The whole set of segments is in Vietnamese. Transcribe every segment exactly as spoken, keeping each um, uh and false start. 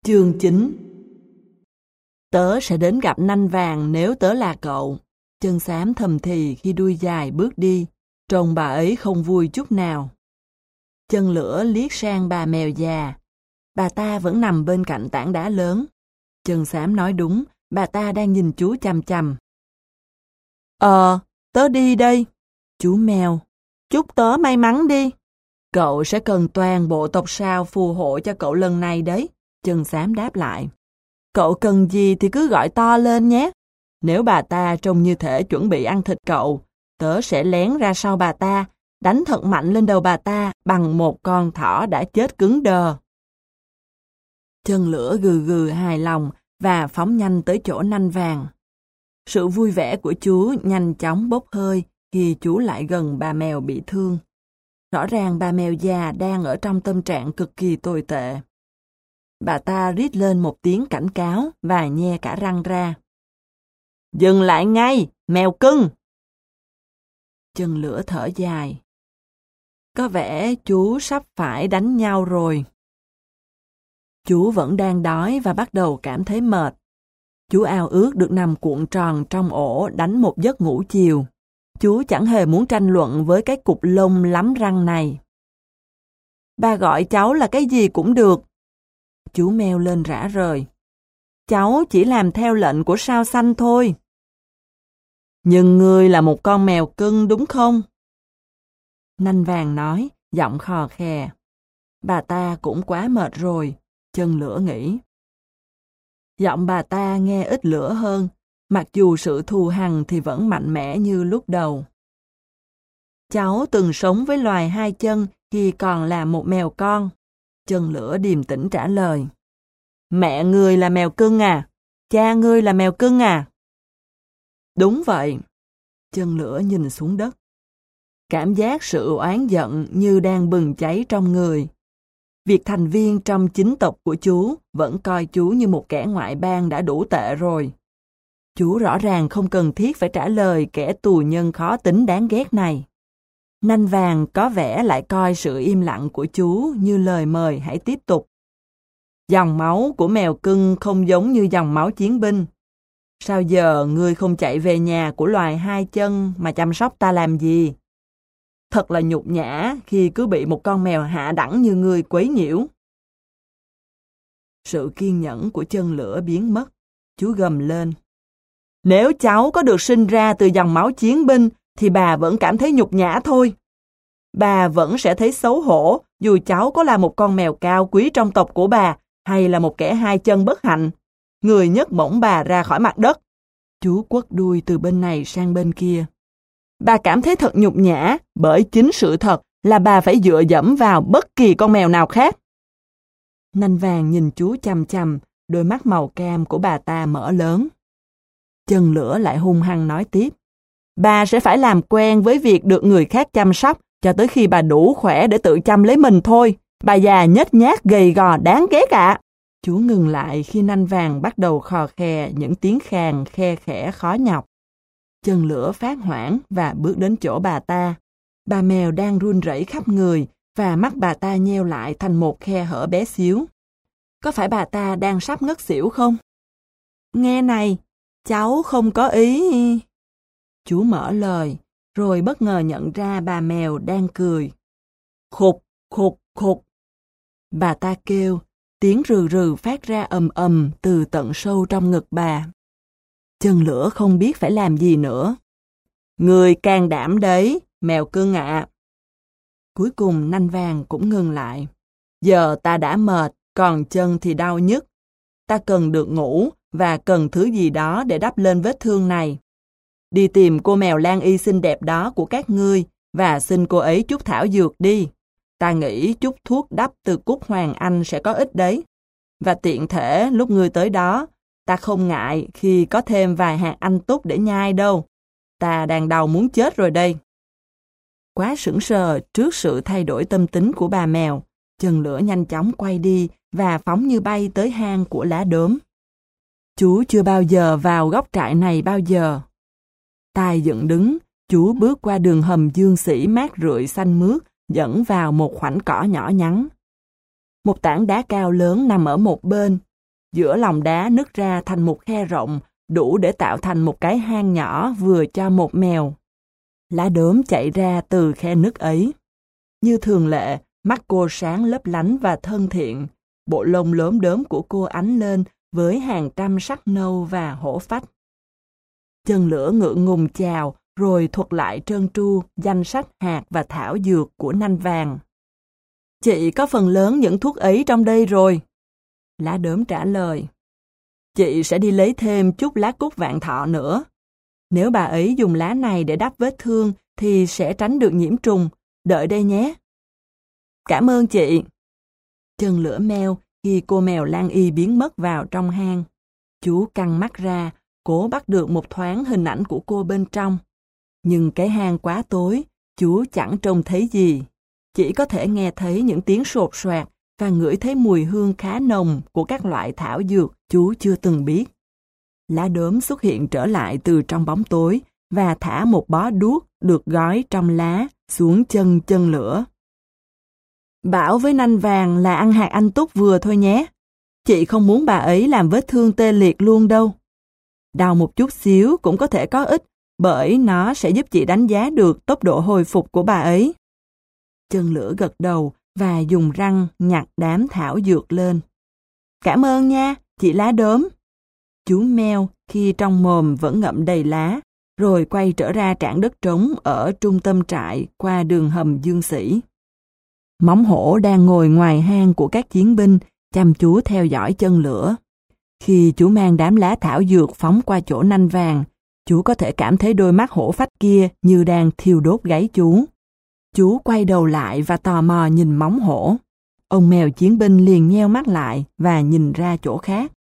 Chương chín. Tớ sẽ đến gặp Nanh Vàng nếu tớ là cậu. Chân xám thầm thì khi đuôi dài bước đi, trông bà ấy không vui chút nào. Chân lửa liếc sang bà mèo già. Bà ta vẫn nằm bên cạnh tảng đá lớn. Chân xám nói đúng, bà ta đang nhìn chú chằm chằm. Ờ, tớ đi đây. Chú mèo, chúc tớ may mắn đi. Cậu sẽ cần toàn bộ tộc sao phù hộ cho cậu lần này đấy. Chân xám đáp lại. Cậu cần gì thì cứ gọi to lên nhé. Nếu bà ta trông như thể chuẩn bị ăn thịt cậu, tớ sẽ lén ra sau bà ta, đánh thật mạnh lên đầu bà ta bằng một con thỏ đã chết cứng đờ. Chân lửa gừ gừ hài lòng và phóng nhanh tới chỗ Nanh Vàng. Sự vui vẻ của chú nhanh chóng bốc hơi khi chú lại gần bà mèo bị thương. Rõ ràng bà mèo già đang ở trong tâm trạng cực kỳ tồi tệ. Bà ta rít lên một tiếng cảnh cáo và nhe cả răng ra. Dừng lại ngay, mèo cưng! Chân lửa thở dài. Có vẻ chú sắp phải đánh nhau rồi. Chú vẫn đang đói và bắt đầu cảm thấy mệt. Chú ao ước được nằm cuộn tròn trong ổ đánh một giấc ngủ chiều. Chú chẳng hề muốn tranh luận với cái cục lông lắm răng này. Bà gọi cháu là cái gì cũng được. Chú meo lên rã rời. Cháu chỉ làm theo lệnh của sao xanh thôi. Nhưng ngươi là một con mèo cưng đúng không? Nanh Vàng nói, giọng khò khè. Bà ta cũng quá mệt rồi, chân lửa nghĩ. Giọng bà ta nghe ít lửa hơn, mặc dù sự thù hằn thì vẫn mạnh mẽ như lúc đầu. Cháu từng sống với loài hai chân khi còn là một mèo con. Chân lửa điềm tĩnh trả lời. Mẹ ngươi là mèo cưng à? Cha ngươi là mèo cưng à? Đúng vậy. Chân lửa nhìn xuống đất. Cảm giác sự oán giận như đang bừng cháy trong người. Việc thành viên trong chính tộc của chú vẫn coi chú như một kẻ ngoại bang đã đủ tệ rồi. Chú rõ ràng không cần thiết phải trả lời kẻ tù nhân khó tính đáng ghét này. Nanh Vàng có vẻ lại coi sự im lặng của chú như lời mời hãy tiếp tục. Dòng máu của mèo cưng không giống như dòng máu chiến binh. Sao giờ ngươi không chạy về nhà của loài hai chân mà chăm sóc ta làm gì? Thật là nhục nhã khi cứ bị một con mèo hạ đẳng như ngươi quấy nhiễu. Sự kiên nhẫn của chân lửa biến mất. Chú gầm lên. Nếu cháu có được sinh ra từ dòng máu chiến binh thì bà vẫn cảm thấy nhục nhã thôi. Bà vẫn sẽ thấy xấu hổ dù cháu có là một con mèo cao quý trong tộc của bà hay là một kẻ hai chân bất hạnh. Người nhấc bổng bà ra khỏi mặt đất. Chú quất đuôi từ bên này sang bên kia. Bà cảm thấy thật nhục nhã bởi chính sự thật là bà phải dựa dẫm vào bất kỳ con mèo nào khác. Nanh Vàng nhìn chú chằm chằm, đôi mắt màu cam của bà ta mở lớn. Chân lửa lại hung hăng nói tiếp. Bà sẽ phải làm quen với việc được người khác chăm sóc cho tới khi bà đủ khỏe để tự chăm lấy mình thôi. Bà già nhếch nhác gầy gò đáng ghét ạ. Chú ngừng lại khi Nanh Vàng bắt đầu khò khè những tiếng khàn khe khẽ khó nhọc. Chân lửa phát hoảng và bước đến chỗ bà ta. Bà mèo đang run rẩy khắp người và mắt bà ta nheo lại thành một khe hở bé xíu. Có phải bà ta đang sắp ngất xỉu không? Nghe này, cháu không có ý... Chú mở lời, rồi bất ngờ nhận ra bà mèo đang cười. Khục, khục, khục. Bà ta kêu, tiếng rừ rừ phát ra ầm ầm từ tận sâu trong ngực bà. Chân lửa không biết phải làm gì nữa. Người can đảm đấy, mèo cưng ạ. Cuối cùng Nanh Vàng cũng ngừng lại. Giờ ta đã mệt, còn chân thì đau nhức. Ta cần được ngủ và cần thứ gì đó để đắp lên vết thương này. Đi tìm cô mèo Lan Y xinh đẹp đó của các ngươi và xin cô ấy chút thảo dược đi. Ta nghĩ chút thuốc đắp từ cúc hoàng anh sẽ có ích đấy. Và tiện thể lúc ngươi tới đó, ta không ngại khi có thêm vài hạt anh túc để nhai đâu. Ta đang đau muốn chết rồi đây. Quá sững sờ trước sự thay đổi tâm tính của bà mèo, chân lửa nhanh chóng quay đi và phóng như bay tới hang của lá đốm. Chú chưa bao giờ vào góc trại này bao giờ. Tai dựng đứng, chú bước qua đường hầm dương sĩ mát rượi xanh mướt dẫn vào một khoảnh cỏ nhỏ nhắn. Một tảng đá cao lớn nằm ở một bên, giữa lòng đá nứt ra thành một khe rộng, đủ để tạo thành một cái hang nhỏ vừa cho một mèo. Lá đốm chạy ra từ khe nứt ấy. Như thường lệ, mắt cô sáng lấp lánh và thân thiện. Bộ lông lốm đốm của cô ánh lên với hàng trăm sắc nâu và hổ phách. Chân lửa ngượng ngùng chào, rồi thuật lại trơn tru danh sách hạt và thảo dược của nanh vàng. Chị có phần lớn những thuốc ấy trong đây rồi. Lá đốm trả lời. Chị sẽ đi lấy thêm chút lá cúc vạn thọ nữa. Nếu bà ấy dùng lá này để đắp vết thương thì sẽ tránh được nhiễm trùng. Đợi đây nhé. Cảm ơn chị. Chân lửa meo khi cô mèo Lan Y biến mất vào trong hang. Chú căng mắt ra, cố bắt được một thoáng hình ảnh của cô bên trong. Nhưng cái hang quá tối, chú chẳng trông thấy gì. Chỉ có thể nghe thấy những tiếng sột soạt và ngửi thấy mùi hương khá nồng của các loại thảo dược chú chưa từng biết. Lá đốm xuất hiện trở lại từ trong bóng tối và thả một bó đuốc được gói trong lá xuống chân chân lửa. Bảo với nanh vàng là ăn hạt anh túc vừa thôi nhé. Chị không muốn bà ấy làm vết thương tê liệt luôn đâu. Đau một chút xíu cũng có thể có ích, bởi nó sẽ giúp chị đánh giá được tốc độ hồi phục của bà ấy. Chân lửa gật đầu và dùng răng nhặt đám thảo dược lên. Cảm ơn nha, chị lá đốm. Chú meo khi trong mồm vẫn ngậm đầy lá, rồi quay trở ra trảng đất trống ở trung tâm trại qua đường hầm Dương Sĩ. Móng hổ đang ngồi ngoài hang của các chiến binh, chăm chú theo dõi chân lửa. Khi chú mang đám lá thảo dược phóng qua chỗ nanh vàng, chú có thể cảm thấy đôi mắt hổ phách kia như đang thiêu đốt gáy chú. Chú quay đầu lại và tò mò nhìn móng hổ. Ông mèo chiến binh liền nheo mắt lại và nhìn ra chỗ khác.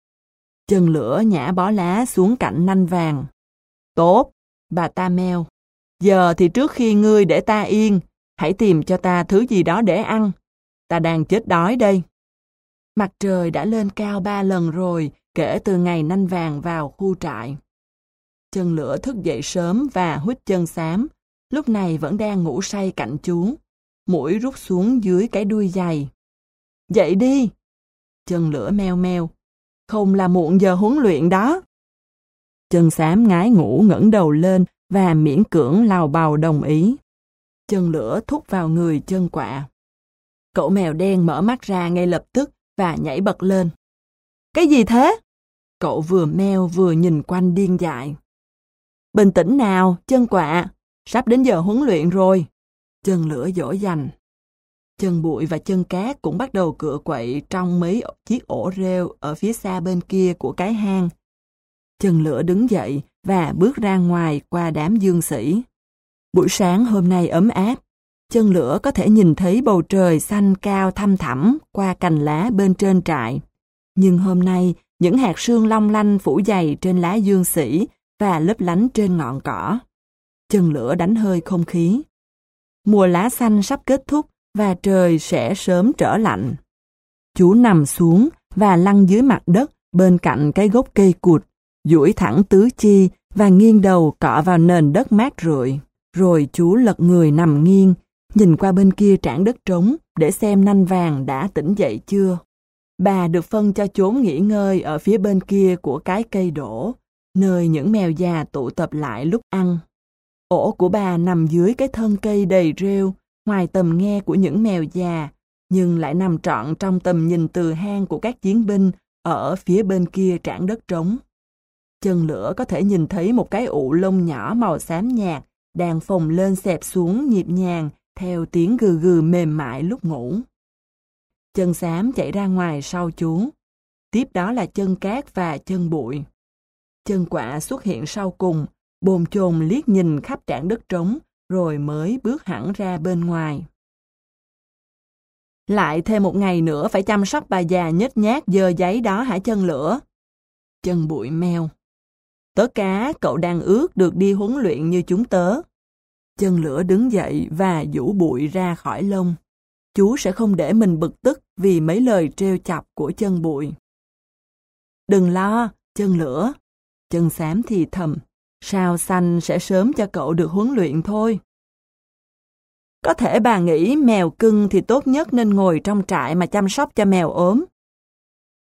Chân lửa nhả bó lá xuống cạnh nanh vàng. Tốt, bà ta meo. Giờ thì trước khi ngươi để ta yên, hãy tìm cho ta thứ gì đó để ăn. Ta đang chết đói đây. Mặt trời đã lên cao ba lần rồi kể từ ngày nanh vàng vào khu trại. Chân lửa thức dậy sớm và huýt chân xám, lúc này vẫn đang ngủ say cạnh chú. Mũi rút xuống dưới cái đuôi giày. Dậy đi! Chân lửa meo meo. Không là muộn giờ huấn luyện đó. Chân xám ngái ngủ ngẩng đầu lên và miễn cưỡng lào bào đồng ý. Chân lửa thúc vào người chân quạ. Cậu mèo đen mở mắt ra ngay lập tức và nhảy bật lên. Cái gì thế? Cậu vừa meo vừa nhìn quanh điên dại. Bình tĩnh nào, chân quạ. Sắp đến giờ huấn luyện rồi. Chân lửa dỗ dành. Chân bụi và chân cát cũng bắt đầu cựa quậy trong mấy chiếc ổ rêu ở phía xa bên kia của cái hang. Chân lửa đứng dậy và bước ra ngoài qua đám dương sĩ. Buổi sáng hôm nay ấm áp. Chân lửa có thể nhìn thấy bầu trời xanh cao thăm thẳm qua cành lá bên trên trại. Nhưng hôm nay, những hạt sương long lanh phủ dày trên lá dương sĩ và lấp lánh trên ngọn cỏ. Chân lửa đánh hơi không khí. Mùa lá xanh sắp kết thúc và trời sẽ sớm trở lạnh. Chú nằm xuống và lăn dưới mặt đất bên cạnh cái gốc cây cụt, duỗi thẳng tứ chi và nghiêng đầu cọ vào nền đất mát rượi. Rồi chú lật người nằm nghiêng, nhìn qua bên kia trảng đất trống để xem nanh vàng đã tỉnh dậy chưa. Bà được phân cho chốn nghỉ ngơi ở phía bên kia của cái cây đổ, nơi những mèo già tụ tập lại lúc ăn. Ổ của bà nằm dưới cái thân cây đầy rêu, ngoài tầm nghe của những mèo già, nhưng lại nằm trọn trong tầm nhìn từ hang của các chiến binh ở phía bên kia trảng đất trống. Chân lửa có thể nhìn thấy một cái ụ lông nhỏ màu xám nhạt đang phồng lên xẹp xuống nhịp nhàng theo tiếng gừ gừ mềm mại lúc ngủ. Chân xám chạy ra ngoài sau chú. Tiếp đó là chân cát và chân bụi. Chân quạ xuất hiện sau cùng, bồn chồn liếc nhìn khắp trảng đất trống, rồi mới bước hẳn ra bên ngoài. Lại thêm một ngày nữa phải chăm sóc bà già nhếch nhác dơ giấy đó hả chân lửa? Chân bụi meo. Tớ cá, cậu đang ước được đi huấn luyện như chúng tớ. Chân lửa đứng dậy và giũ bụi ra khỏi lông. Chú sẽ không để mình bực tức vì mấy lời trêu chọc của chân bụi. Đừng lo, chân lửa. Chân xám thì thầm. Sao xanh sẽ sớm cho cậu được huấn luyện thôi. Có thể bà nghĩ mèo cưng thì tốt nhất nên ngồi trong trại mà chăm sóc cho mèo ốm.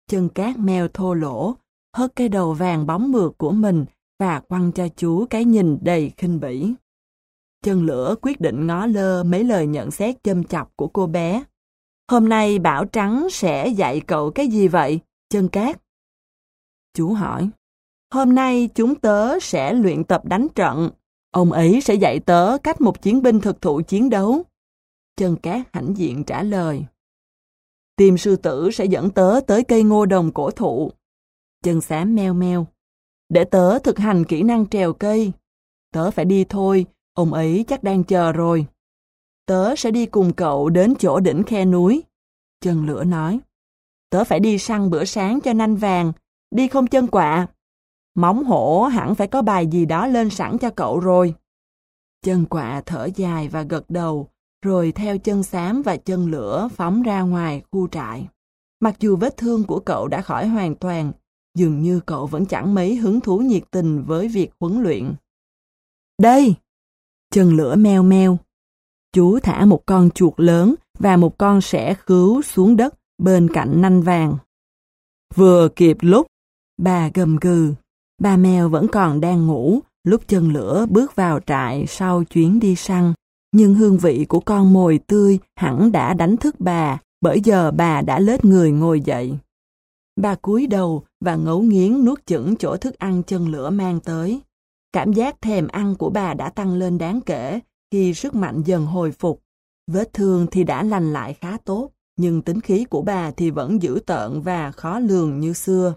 Chân Cát meo thô lỗ, hất cái đầu vàng bóng mượt của mình và quăng cho chú cái nhìn đầy khinh bỉ. Chân Lửa quyết định ngó lơ mấy lời nhận xét châm chọc của cô bé. Hôm nay Bảo Trắng sẽ dạy cậu cái gì vậy, Chân Cát? Chú hỏi. Hôm nay chúng tớ sẽ luyện tập đánh trận. Ông ấy sẽ dạy tớ cách một chiến binh thực thụ chiến đấu. Chân Cát hãnh diện trả lời. Tim sư tử sẽ dẫn tớ tới cây ngô đồng cổ thụ. Chân Xám meo meo. Để tớ thực hành kỹ năng trèo cây. Tớ phải đi thôi, ông ấy chắc đang chờ rồi. Tớ sẽ đi cùng cậu đến chỗ đỉnh khe núi. Chân Lửa nói. Tớ phải đi săn bữa sáng cho nanh vàng, đi không Chân Quạ? Móng hổ hẳn phải có bài gì đó lên sẵn cho cậu rồi. Chân Quạ thở dài và gật đầu, rồi theo Chân Xám và Chân Lửa phóng ra ngoài khu trại. Mặc dù vết thương của cậu đã khỏi hoàn toàn, dường như cậu vẫn chẳng mấy hứng thú nhiệt tình với việc huấn luyện. Đây! Chân Lửa meo meo. Chú thả một con chuột lớn và một con sẻ khứu xuống đất bên cạnh nanh vàng. Vừa kịp lúc, bà gầm gừ. Bà mèo vẫn còn đang ngủ lúc Chân Lửa bước vào trại sau chuyến đi săn. Nhưng hương vị của con mồi tươi hẳn đã đánh thức bà, bởi giờ bà đã lết người ngồi dậy. Bà cúi đầu và ngấu nghiến nuốt chửng chỗ thức ăn Chân Lửa mang tới. Cảm giác thèm ăn của bà đã tăng lên đáng kể khi sức mạnh dần hồi phục. Vết thương thì đã lành lại khá tốt, nhưng tính khí của bà thì vẫn dữ tợn và khó lường như xưa.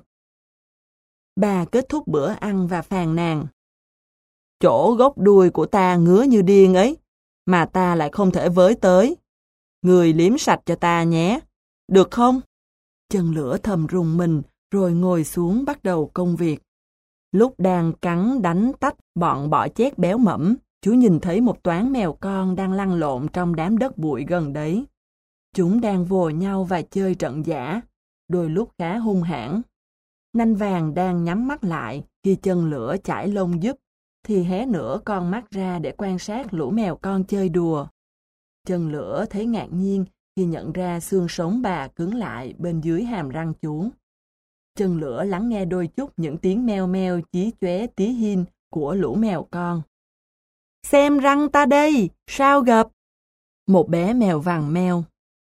Bà kết thúc bữa ăn và phàn nàn. Chỗ gốc đuôi của ta ngứa như điên ấy, mà ta lại không thể với tới. Người liếm sạch cho ta nhé, được không? Chân Lửa thầm rùng mình, rồi ngồi xuống bắt đầu công việc. Lúc đang cắn đánh tách bọn bọ chét béo mẫm, chú nhìn thấy một toán mèo con đang lăn lộn trong đám đất bụi gần đấy. Chúng đang vồ nhau và chơi trận giả, đôi lúc khá hung hãn. Nanh vàng đang nhắm mắt lại khi Chân Lửa chải lông giúp, thì hé nửa con mắt ra để quan sát lũ mèo con chơi đùa. Chân Lửa thấy ngạc nhiên khi nhận ra xương sống bà cứng lại bên dưới hàm răng chú. Chân Lửa lắng nghe đôi chút những tiếng meo meo chí chóe tí hin của lũ mèo con. Xem răng ta đây, sao gặp? Một bé mèo vàng meo.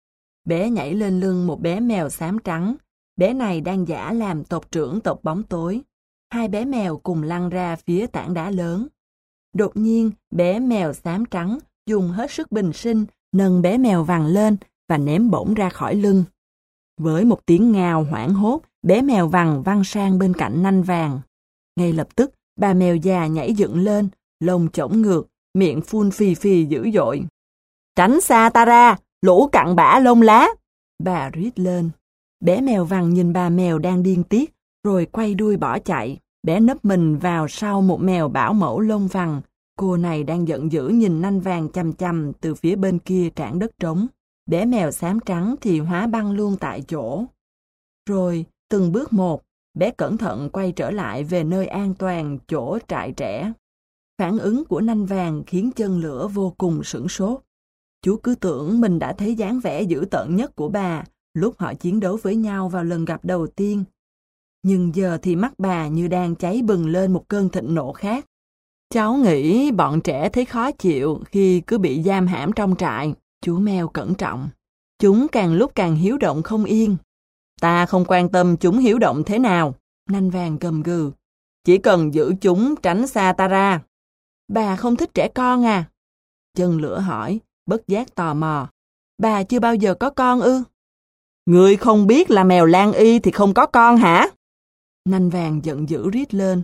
Bé nhảy lên lưng một bé mèo xám trắng. Bé này đang giả làm tộc trưởng tộc bóng tối. Hai bé mèo cùng lăn ra phía tảng đá lớn. Đột nhiên, bé mèo xám trắng dùng hết sức bình sinh, nâng bé mèo vàng lên và ném bổng ra khỏi lưng. Với một tiếng ngao hoảng hốt, bé mèo vàng văng sang bên cạnh nanh vàng. Ngay lập tức, bà mèo già nhảy dựng lên, lông chổng ngược, miệng phun phì phì dữ dội. Tránh xa ta ra, lũ cặn bã lông lá! Bà rít lên. Bé mèo vàng nhìn bà mèo đang điên tiết, rồi quay đuôi bỏ chạy. Bé nấp mình vào sau một mèo bảo mẫu lông vàng. Cô này đang giận dữ nhìn nanh vàng chằm chằm từ phía bên kia trảng đất trống. Bé mèo xám trắng thì hóa băng luôn tại chỗ. Rồi, từng bước một, bé cẩn thận quay trở lại về nơi an toàn, chỗ trại trẻ. Phản ứng của nanh vàng khiến Chân Lửa vô cùng sửng sốt. Chú cứ tưởng mình đã thấy dáng vẻ dữ tợn nhất của bà lúc họ chiến đấu với nhau vào lần gặp đầu tiên. Nhưng giờ thì mắt bà như đang cháy bừng lên một cơn thịnh nộ khác. Cháu nghĩ bọn trẻ thấy khó chịu khi cứ bị giam hãm trong trại. Chú mèo cẩn trọng. Chúng càng lúc càng hiếu động không yên. Ta không quan tâm chúng hiếu động thế nào. Nanh vàng gầm gừ. Chỉ cần giữ chúng tránh xa ta ra. Bà không thích trẻ con à? Chân Lửa hỏi, bất giác tò mò. Bà chưa bao giờ có con ư? Ngươi không biết là mèo Lan Y thì không có con hả? Nanh vàng giận dữ rít lên.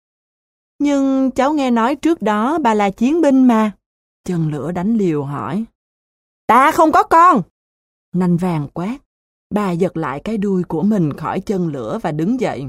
Nhưng cháu nghe nói trước đó bà là chiến binh mà. Chân Lửa đánh liều hỏi. Ta không có con! Nanh vàng quát. Bà giật lại cái đuôi của mình khỏi Chân Lửa và đứng dậy.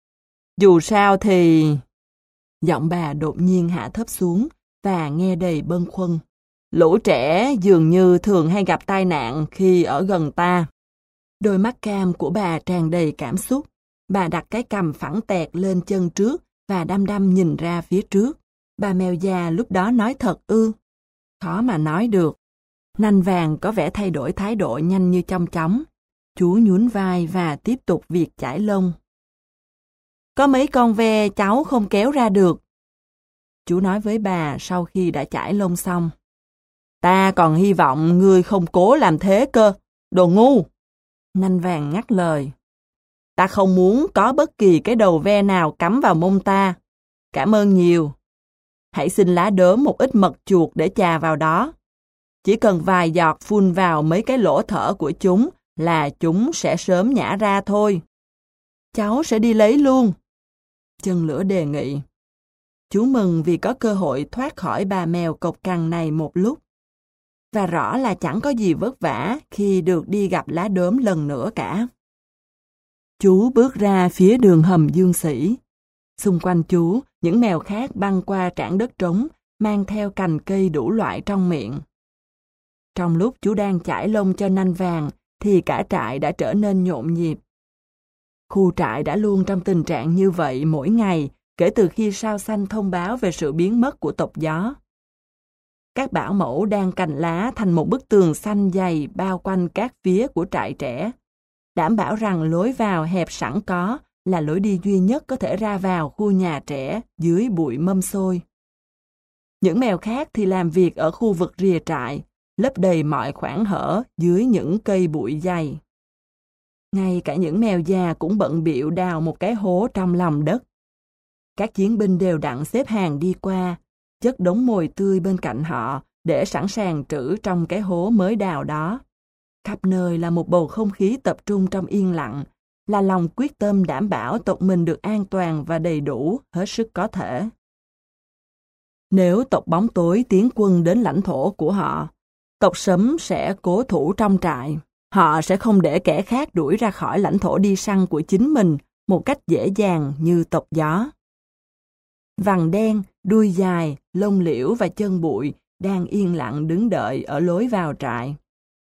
Dù sao thì... Giọng bà đột nhiên hạ thấp xuống và nghe đầy bâng khuâng. Lũ trẻ dường như thường hay gặp tai nạn khi ở gần ta. Đôi mắt cam của bà tràn đầy cảm xúc. Bà đặt cái cằm phẳng tẹt lên chân trước và đăm đăm nhìn ra phía trước. Bà mèo già lúc đó nói thật ư? Khó mà nói được. Nanh vàng có vẻ thay đổi thái độ nhanh như chong chóng. Chú nhún vai và tiếp tục việc chải lông. Có mấy con ve cháu không kéo ra được. Chú nói với bà sau khi đã chải lông xong. Ta còn hy vọng ngươi không cố làm thế cơ, đồ ngu. Nanh vàng ngắt lời. Ta không muốn có bất kỳ cái đầu ve nào cắm vào mông ta. Cảm ơn nhiều. Hãy xin lá đốm một ít mật chuột để chà vào đó. Chỉ cần vài giọt phun vào mấy cái lỗ thở của chúng là chúng sẽ sớm nhả ra thôi. Cháu sẽ đi lấy luôn. Chân lửa đề nghị. Chú mừng vì có cơ hội thoát khỏi bà mèo cộc cằn này một lúc. Và rõ là chẳng có gì vất vả khi được đi gặp lá đốm lần nữa cả. Chú bước ra phía đường hầm Dương Sĩ. Xung quanh chú, những mèo khác băng qua trảng đất trống, mang theo cành cây đủ loại trong miệng. Trong lúc chú đang chải lông cho nanh vàng, thì cả trại đã trở nên nhộn nhịp. Khu trại đã luôn trong tình trạng như vậy mỗi ngày, kể từ khi sao xanh thông báo về sự biến mất của tộc gió. Các bảo mẫu đang cành lá thành một bức tường xanh dày bao quanh các phía của trại trẻ, đảm bảo rằng lối vào hẹp sẵn có là lối đi duy nhất có thể ra vào khu nhà trẻ dưới bụi mâm xôi. Những mèo khác thì làm việc ở khu vực rìa trại, lấp đầy mọi khoảng hở dưới những cây bụi dày. Ngay cả những mèo già cũng bận bịu đào một cái hố trong lòng đất. Các chiến binh đều đặn xếp hàng đi qua, chất đống mồi tươi bên cạnh họ để sẵn sàng trữ trong cái hố mới đào đó. Khắp nơi là một bầu không khí tập trung trong yên lặng, là lòng quyết tâm đảm bảo tộc mình được an toàn và đầy đủ hết sức có thể. Nếu tộc bóng tối tiến quân đến lãnh thổ của họ, tộc sấm sẽ cố thủ trong trại. Họ sẽ không để kẻ khác đuổi ra khỏi lãnh thổ đi săn của chính mình một cách dễ dàng như tộc gió. Vằn đen, đuôi dài, lông liễu và chân bụi đang yên lặng đứng đợi ở lối vào trại.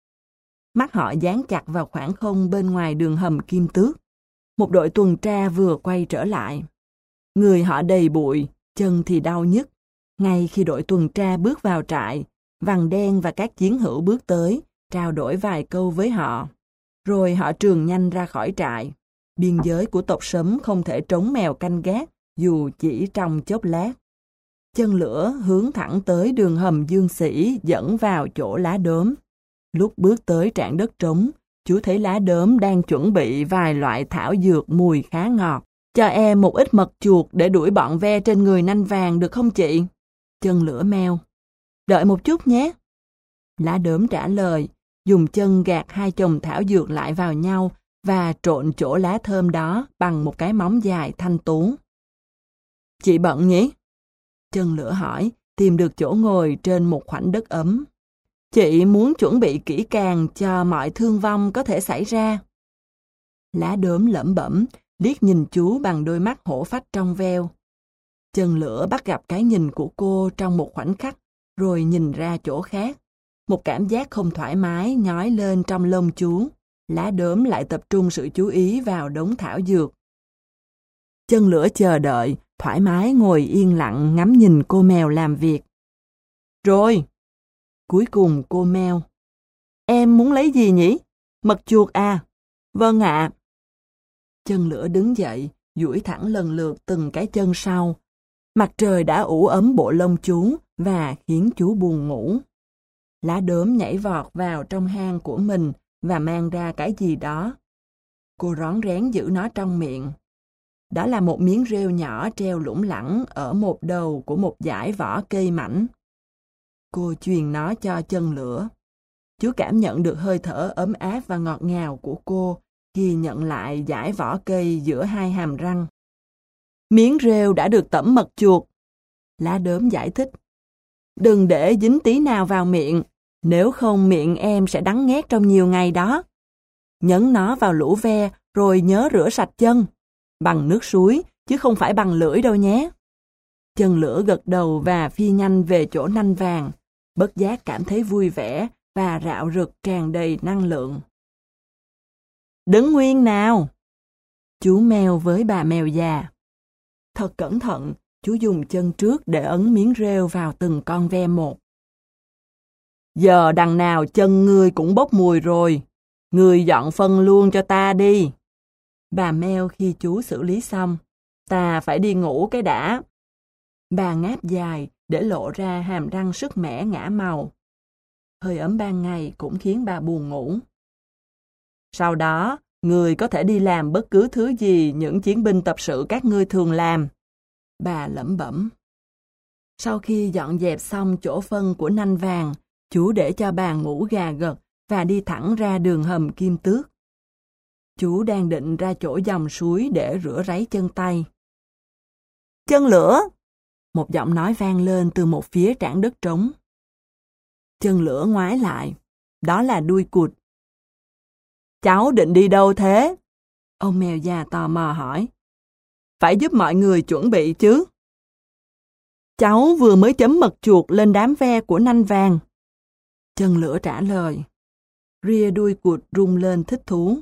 Mắt họ dán chặt vào khoảng không bên ngoài đường hầm Kim Tước. Một đội tuần tra vừa quay trở lại. Người họ đầy bụi, chân thì đau nhức. Ngay khi đội tuần tra bước vào trại, Vằn đen và các chiến hữu bước tới, trao đổi vài câu với họ. Rồi họ trườn nhanh ra khỏi trại. Biên giới của tộc sấm không thể trống mèo canh gác, dù chỉ trong chốc lát. Chân lửa hướng thẳng tới đường hầm Dương Sĩ dẫn vào chỗ lá đốm. Lúc bước tới trảng đất trống, chú thấy lá đốm đang chuẩn bị vài loại thảo dược mùi khá ngọt. Cho em một ít mật chuột để đuổi bọn ve trên người nanh vàng được không chị? Chân lửa meo. Đợi một chút nhé. Lá đốm trả lời, dùng chân gạt hai chồng thảo dược lại vào nhau và trộn chỗ lá thơm đó bằng một cái móng dài thanh tú. Chị bận nhỉ? Chân lửa hỏi, tìm được chỗ ngồi trên một khoảnh đất ấm. Chị muốn chuẩn bị kỹ càng cho mọi thương vong có thể xảy ra. Lá đốm lẩm bẩm, liếc nhìn chú bằng đôi mắt hổ phách trong veo. Chân lửa bắt gặp cái nhìn của cô trong một khoảnh khắc, rồi nhìn ra chỗ khác. Một cảm giác không thoải mái nhói lên trong lông chú. Lá đốm lại tập trung sự chú ý vào đống thảo dược. Chân lửa chờ đợi, thoải mái ngồi yên lặng ngắm nhìn cô mèo làm việc. Rồi! Cuối cùng cô meo. Em muốn lấy gì nhỉ? Mật chuột à? Vâng ạ. Chân lửa đứng dậy, duỗi thẳng lần lượt từng cái chân sau. Mặt trời đã ủ ấm bộ lông chú và khiến chú buồn ngủ. Lá đốm nhảy vọt vào trong hang của mình và mang ra cái gì đó. Cô rón rén giữ nó trong miệng. Đó là một miếng rêu nhỏ treo lủng lẳng ở một đầu của một dải vỏ cây mảnh. Cô truyền nó cho chân lửa. Chú cảm nhận được hơi thở ấm áp và ngọt ngào của cô khi nhận lại dải vỏ cây giữa hai hàm răng. Miếng rêu đã được tẩm mật chuột. Lá đốm giải thích. Đừng để dính tí nào vào miệng, nếu không miệng em sẽ đắng nghét trong nhiều ngày đó. Nhấn nó vào lũ ve rồi nhớ rửa sạch chân. Bằng nước suối, chứ không phải bằng lưỡi đâu nhé. Chân lửa gật đầu và phi nhanh về chỗ nanh vàng, bất giác cảm thấy vui vẻ và rạo rực tràn đầy năng lượng. Đứng nguyên nào! Chú mèo với bà mèo già. Thật cẩn thận, chú dùng chân trước để ấn miếng rêu vào từng con ve một. Giờ đằng nào chân ngươi cũng bốc mùi rồi. Người dọn phân luôn cho ta đi. Bà meo khi chú xử lý xong. Ta phải đi ngủ cái đã. Bà ngáp dài để lộ ra hàm răng sứt mẻ ngả màu. Hơi ấm ban ngày cũng khiến bà buồn ngủ. Sau đó, người có thể đi làm bất cứ thứ gì những chiến binh tập sự các ngươi thường làm. Bà lẩm bẩm. Sau khi dọn dẹp xong chỗ phân của nanh vàng, chú để cho bà ngủ gà gật và đi thẳng ra đường hầm Kim Tước. Chú đang định ra chỗ dòng suối để rửa ráy chân tay. Chân lửa! Một giọng nói vang lên từ một phía trảng đất trống. Chân lửa ngoái lại. Đó là đuôi cụt. Cháu định đi đâu thế? Ông mèo già tò mò hỏi. Phải giúp mọi người chuẩn bị chứ. Cháu vừa mới chấm mật chuột lên đám ve của nanh vàng. Chân lửa trả lời. Ria đuôi cụt rung lên thích thú.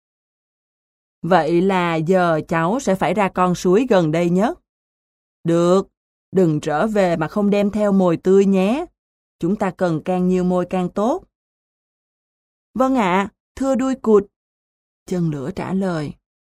Vậy là giờ cháu sẽ phải ra con suối gần đây nhất. Được, đừng trở về mà không đem theo mồi tươi nhé. Chúng ta cần càng nhiều mồi càng tốt. Vâng ạ, thưa đuôi cụt. Chân lửa trả lời.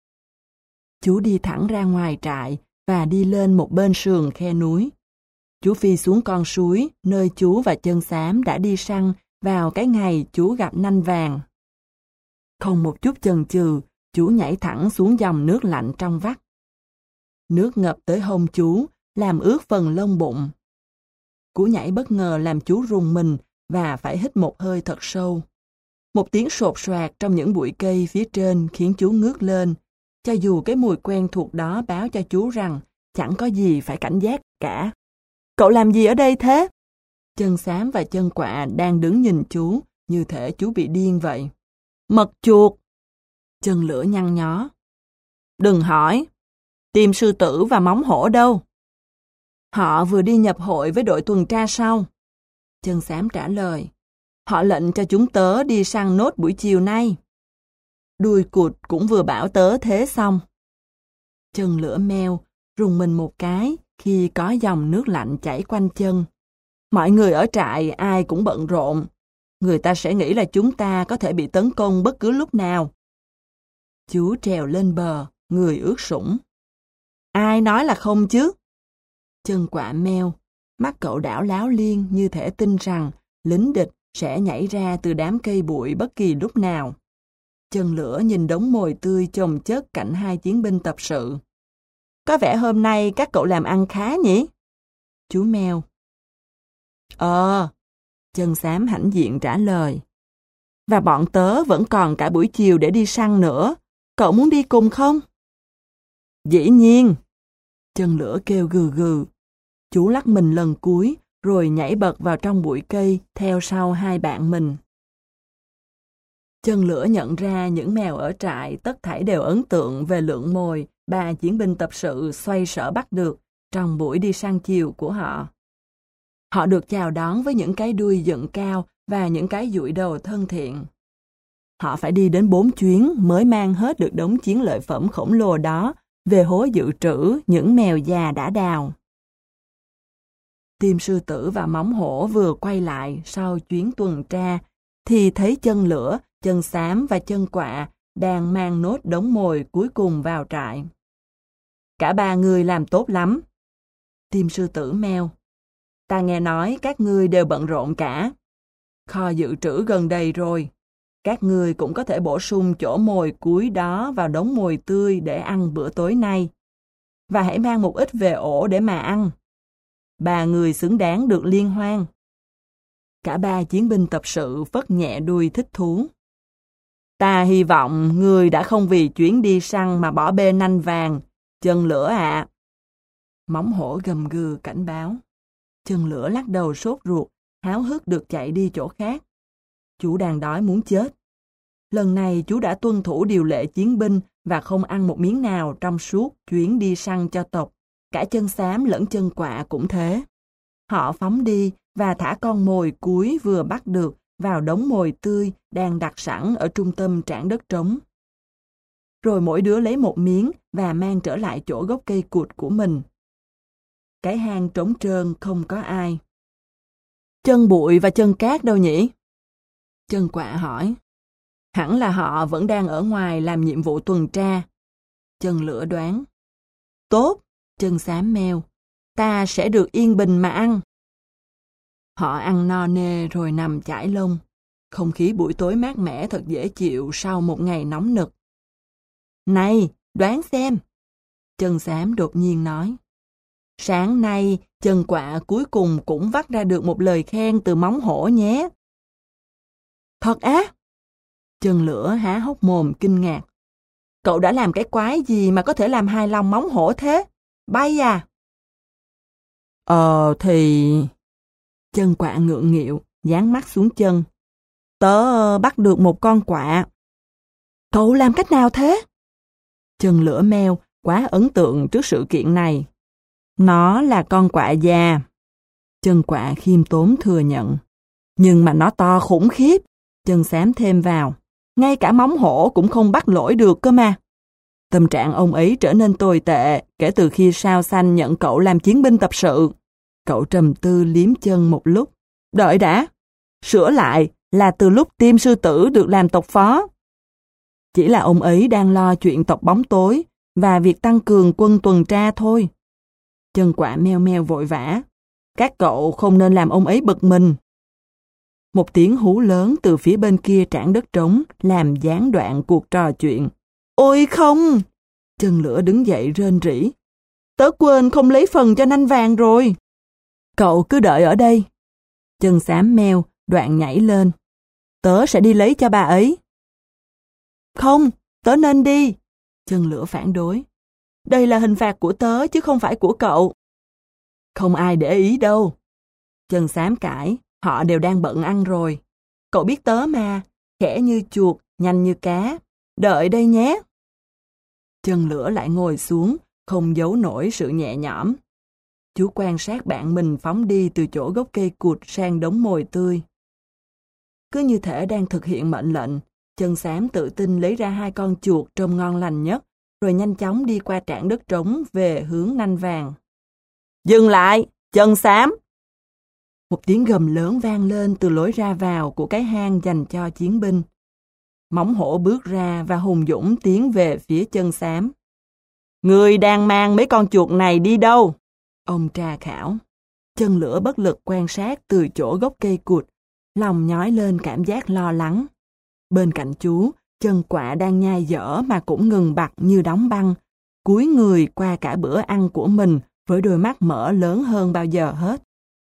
Chú đi thẳng ra ngoài trại và đi lên một bên sườn khe núi. Chú phi xuống con suối, nơi chú và Chân Xám đã đi săn vào cái ngày chú gặp nanh vàng. Không một chút chần chừ, chú nhảy thẳng xuống dòng nước lạnh trong vắt. Nước ngập tới hông chú, làm ướt phần lông bụng. Cú nhảy bất ngờ làm chú rùng mình và phải hít một hơi thật sâu. Một tiếng sột soạt trong những bụi cây phía trên khiến chú ngước lên, cho dù cái mùi quen thuộc đó báo cho chú rằng chẳng có gì phải cảnh giác cả. Cậu làm gì ở đây thế? Chân Xám và Chân Quạ đang đứng nhìn chú, như thể chú bị điên vậy. Mật chuột! Chân Lửa nhăn nhó. Đừng hỏi. Tìm sư tử và móng hổ đâu? Họ vừa đi nhập hội với đội tuần tra sau. Chân Xám trả lời. Họ lệnh cho chúng tớ đi săn nốt buổi chiều nay. Đuôi cụt cũng vừa bảo tớ thế xong. Chân Lửa meo, rùng mình một cái khi có dòng nước lạnh chảy quanh chân. Mọi người ở trại ai cũng bận rộn. Người ta sẽ nghĩ là chúng ta có thể bị tấn công bất cứ lúc nào. Chú trèo lên bờ, người ướt sũng. Ai nói là không chứ? Chân Quạ meo, mắt cậu đảo láo liên như thể tin rằng lính địch sẽ nhảy ra từ đám cây bụi bất kỳ lúc nào. Chân Lửa nhìn đống mồi tươi chồng chất cạnh hai chiến binh tập sự. Có vẻ hôm nay các cậu làm ăn khá nhỉ? Chú meo. Ờ, Chân Xám hãnh diện trả lời. Và bọn tớ vẫn còn cả buổi chiều để đi săn nữa. Cậu muốn đi cùng không? Dĩ nhiên. Chân Lửa kêu gừ gừ. Chú lắc mình lần cuối, rồi nhảy bật vào trong bụi cây theo sau hai bạn mình. Chân Lửa nhận ra những mèo ở trại tất thảy đều ấn tượng về lượng mồi ba chiến binh tập sự xoay sở bắt được trong buổi đi săn chiều của họ. Họ được chào đón với những cái đuôi dựng cao và những cái dụi đầu thân thiện. Họ phải đi đến bốn chuyến mới mang hết được đống chiến lợi phẩm khổng lồ đó về hố dự trữ những mèo già đã đào. Tim sư tử và móng hổ vừa quay lại sau chuyến tuần tra, thì thấy Chân Lửa, Chân Xám và Chân Quạ đang mang nốt đống mồi cuối cùng vào trại. Cả ba người làm tốt lắm. Tim sư tử meo. Ta nghe nói các ngươi đều bận rộn cả. Kho dự trữ gần đầy rồi. Các ngươi cũng có thể bổ sung chỗ mồi cuối đó vào đống mồi tươi để ăn bữa tối nay. Và hãy mang một ít về ổ để mà ăn. Ba người xứng đáng được liên hoan. Cả ba chiến binh tập sự phất nhẹ đuôi thích thú. Ta hy vọng ngươi đã không vì chuyến đi săn mà bỏ bê nanh vàng. Chân Lửa ạ. À. Móng hổ gầm gừ cảnh báo. Chân Lửa lắc đầu sốt ruột, háo hức được chạy đi chỗ khác. Chú đang đói muốn chết. Lần này chú đã tuân thủ điều lệ chiến binh và không ăn một miếng nào trong suốt chuyến đi săn cho tộc. Cả Chân Xám lẫn Chân Quạ cũng thế. Họ phóng đi và thả con mồi cuối vừa bắt được vào đống mồi tươi đang đặt sẵn ở trung tâm trảng đất trống. Rồi mỗi đứa lấy một miếng và mang trở lại chỗ gốc cây cụt của mình. Cái hang trống trơn không có ai. Chân Bụi và Chân Cát đâu nhỉ? Chân Quạ hỏi. Hẳn là họ vẫn đang ở ngoài làm nhiệm vụ tuần tra. Chân lửa đoán. Tốt, chân xám meo. Ta sẽ được yên bình mà ăn. Họ ăn no nê rồi nằm chải lông. Không khí buổi tối mát mẻ thật dễ chịu sau một ngày nóng nực. Này, đoán xem. Chân xám đột nhiên nói. Sáng nay, chân quạ cuối cùng cũng vắt ra được một lời khen từ móng hổ nhé. Thật á? Chân lửa há hốc mồm kinh ngạc. Cậu đã làm cái quái gì mà có thể làm hài lòng móng hổ thế? Bay à? Ờ thì... Chân quạ ngượng nghịu, dán mắt xuống chân. Tớ bắt được một con quạ. Cậu làm cách nào thế? Chân lửa meo quá ấn tượng trước sự kiện này. Nó là con quạ già. Chân quạ khiêm tốn thừa nhận. Nhưng mà nó to khủng khiếp. Chân xám thêm vào. Ngay cả móng hổ cũng không bắt lỗi được cơ mà. Tâm trạng ông ấy trở nên tồi tệ kể từ khi Sao Xanh nhận cậu làm chiến binh tập sự. Cậu trầm tư liếm chân một lúc. Đợi đã. Sửa lại là từ lúc Tim Sư Tử được làm tộc phó. Chỉ là ông ấy đang lo chuyện tộc bóng tối và việc tăng cường quân tuần tra thôi. Chân quạ meo meo vội vã. Các cậu không nên làm ông ấy bực mình. Một tiếng hú lớn từ phía bên kia trảng đất trống làm gián đoạn cuộc trò chuyện. Ôi không! Chân lửa đứng dậy rên rỉ. Tớ quên không lấy phần cho nanh vàng rồi. Cậu cứ đợi ở đây. Chân xám meo, đoạn nhảy lên. Tớ sẽ đi lấy cho bà ấy. Không, tớ nên đi. Chân lửa phản đối. Đây là hình phạt của tớ chứ không phải của cậu. Không ai để ý đâu. Chân xám cãi, họ đều đang bận ăn rồi. Cậu biết tớ mà, khẽ như chuột, nhanh như cá. Đợi đây nhé. Chân lửa lại ngồi xuống, không giấu nổi sự nhẹ nhõm. Chú quan sát bạn mình phóng đi từ chỗ gốc cây cụt sang đống mồi tươi. Cứ như thể đang thực hiện mệnh lệnh, chân xám tự tin lấy ra hai con chuột trông ngon lành nhất, rồi nhanh chóng đi qua trảng đất trống về hướng nanh vàng. Dừng lại, chân xám! Một tiếng gầm lớn vang lên từ lối ra vào của cái hang dành cho chiến binh. Móng hổ bước ra và hùng dũng tiến về phía chân xám. Người đang mang mấy con chuột này đi đâu? Ông tra khảo. Chân lửa bất lực quan sát từ chỗ gốc cây cụt, lòng nhói lên cảm giác lo lắng. Bên cạnh chú, chân quạ đang nhai dở mà cũng ngừng bặt như đóng băng, cúi người qua cả bữa ăn của mình với đôi mắt mở lớn hơn bao giờ hết.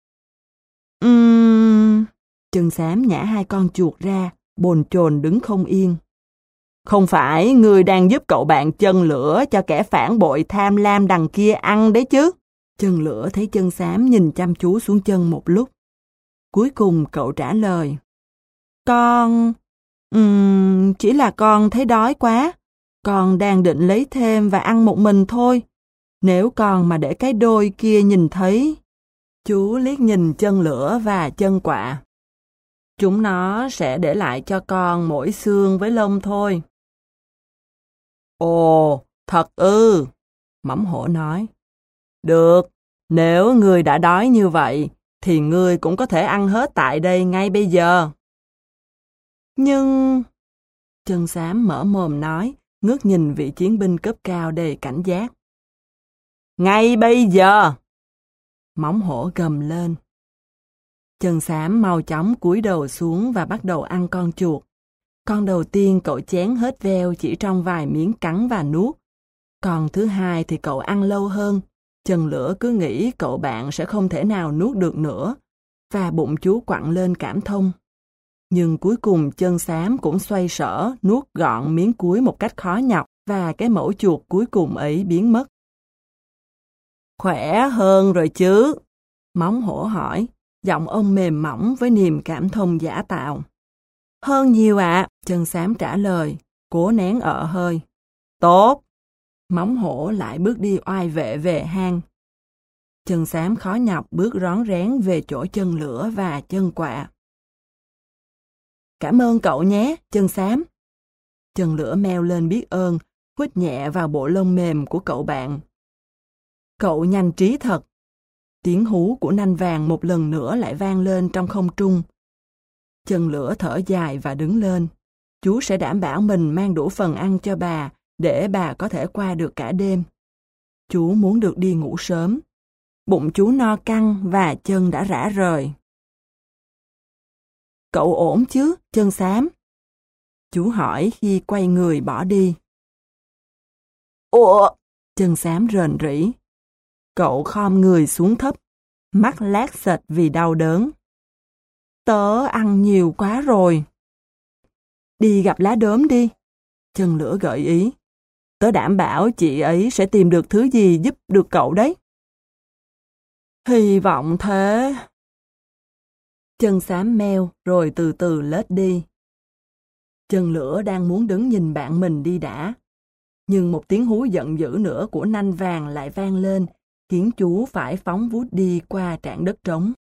Ừm... Chân xám nhả hai con chuột ra, bồn chồn đứng không yên. Không phải người đang giúp cậu bạn chân lửa cho kẻ phản bội tham lam đằng kia ăn đấy chứ? Chân lửa thấy chân xám nhìn chăm chú xuống chân một lúc. Cuối cùng cậu trả lời. Con... Ừm... chỉ là con thấy đói quá. Con đang định lấy thêm và ăn một mình thôi. Nếu con mà để cái đôi kia nhìn thấy... Chú liếc nhìn chân lửa và chân quạ. Chúng nó sẽ để lại cho con mỗi xương với lông thôi. Ồ, thật ư, móng hổ nói. Được, nếu ngươi đã đói như vậy, thì ngươi cũng có thể ăn hết tại đây ngay bây giờ. Nhưng... Chân xám mở mồm nói, ngước nhìn vị chiến binh cấp cao đầy cảnh giác. Ngay bây giờ! Móng hổ gầm lên. Chân xám mau chóng cúi đầu xuống và bắt đầu ăn con chuột. Con đầu tiên cậu chén hết veo chỉ trong vài miếng cắn và nuốt. Còn thứ hai thì cậu ăn lâu hơn. Chân lửa cứ nghĩ cậu bạn sẽ không thể nào nuốt được nữa. Và bụng chú quặn lên cảm thông. Nhưng cuối cùng chân xám cũng xoay sở nuốt gọn miếng cuối một cách khó nhọc và cái mẩu chuột cuối cùng ấy biến mất. Khỏe hơn rồi chứ? Móng hổ hỏi, giọng ông mềm mỏng với niềm cảm thông giả tạo. Hơn nhiều ạ, à, chân xám trả lời, cố nén ợ hơi. Tốt! Móng hổ lại bước đi oai vệ về hang. Chân xám khó nhọc bước rón rén về chỗ chân lửa và chân quạ. Cảm ơn cậu nhé, chân xám. Chân lửa meo lên biết ơn, huýt nhẹ vào bộ lông mềm của cậu bạn. Cậu nhanh trí thật. Tiếng hú của nanh vàng một lần nữa lại vang lên trong không trung. Chân lửa thở dài và đứng lên. Chú sẽ đảm bảo mình mang đủ phần ăn cho bà, để bà có thể qua được cả đêm. Chú muốn được đi ngủ sớm. Bụng chú no căng và chân đã rã rời. Cậu ổn chứ, chân xám? Chú hỏi khi quay người bỏ đi. Ủa? Chân xám rền rĩ. Cậu khom người xuống thấp, mắt lác xệch vì đau đớn. Tớ ăn nhiều quá rồi. Đi gặp lá đốm đi. Chân lửa gợi ý. Tớ đảm bảo chị ấy sẽ tìm được thứ gì giúp được cậu đấy. Hy vọng thế. Chân xám meo rồi từ từ lết đi. Chân lửa đang muốn đứng nhìn bạn mình đi đã. Nhưng một tiếng hú giận dữ nữa của nanh vàng lại vang lên, khiến chú phải phóng vút đi qua trảng đất trống.